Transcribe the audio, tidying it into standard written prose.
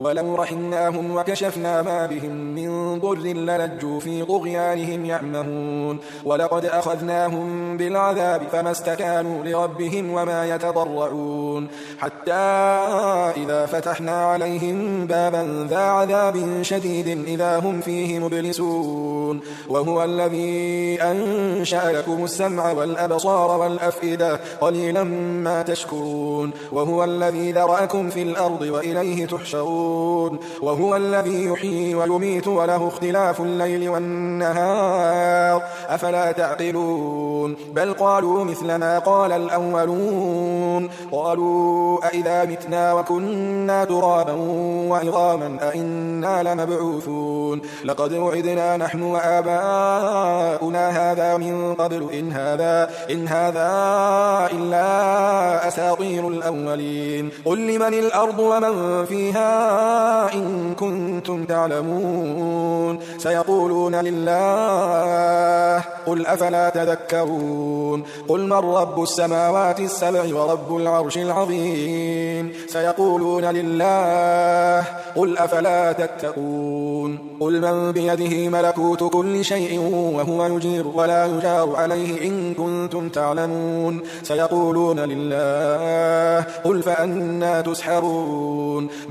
ولو رحمناهم وكشفنا ما بهم من ضر للجوا في طغيانهم يعمهون ولقد أخذناهم بالعذاب فما استكانوا لربهم وما يتضرعون حتى إذا فتحنا عليهم بابا ذا عذاب شديد إذا هم فيه مبلسون وهو الذي أنشأ لكم السمع والأبصار والأفئدة قليلا ما تشكرون وهو الذي ذرأكم في الأرض وإليه تحشرون وهو الذي يحيي ويميت وله اختلاف الليل والنهار أفلا تعقلون بل قالوا مثل ما قال الأولون قالوا أئذا متنا وكنا ترابا وعظاما أئنا لمبعوثون لقد وعدنا نحن وآباؤنا هذا من قبل إن هذا إلا أساطير الأولين قل لمن الأرض ومن فيها إن كنتم تعلمون سيقولون لله قل أفلا تذكرون قل من رب السماوات السبع ورب العرش العظيم سيقولون لله قل أفلا تتقون قل من بيده ملكوت كل شيء وهو يجير ولا يجار عليه إن كنتم تعلمون سيقولون لله قل فأنى تسحرون